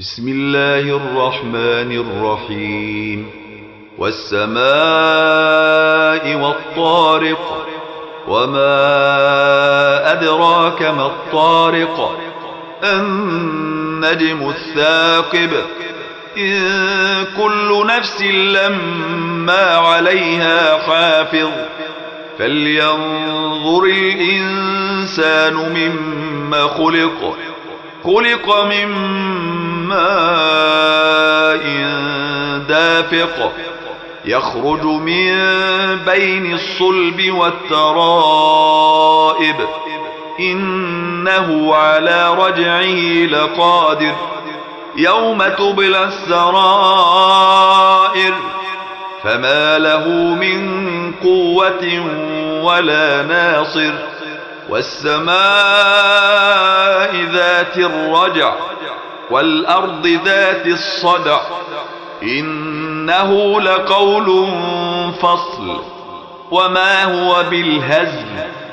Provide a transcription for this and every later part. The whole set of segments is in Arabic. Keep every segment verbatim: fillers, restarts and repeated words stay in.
بسم الله الرحمن الرحيم والسماء والطارق وما أدراك ما الطارق النجم الثاقب إن كل نفس لما عليها حافظ فلينظر الإنسان مما خلق خلق من ماء دافق يخرج من بين الصلب والترائب إنه على رجعه لقادر يوم تبلى السرائر فما له من قوة ولا ناصر والسماء ذات الرجع والأرض ذات الصدع إنه لقول فصل وما هو بالهزل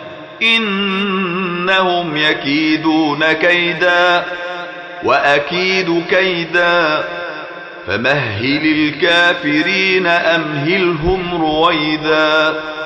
إنهم يكيدون كيدا وأكيد كيدا فمهل الكافرين أمهلهم رويدا.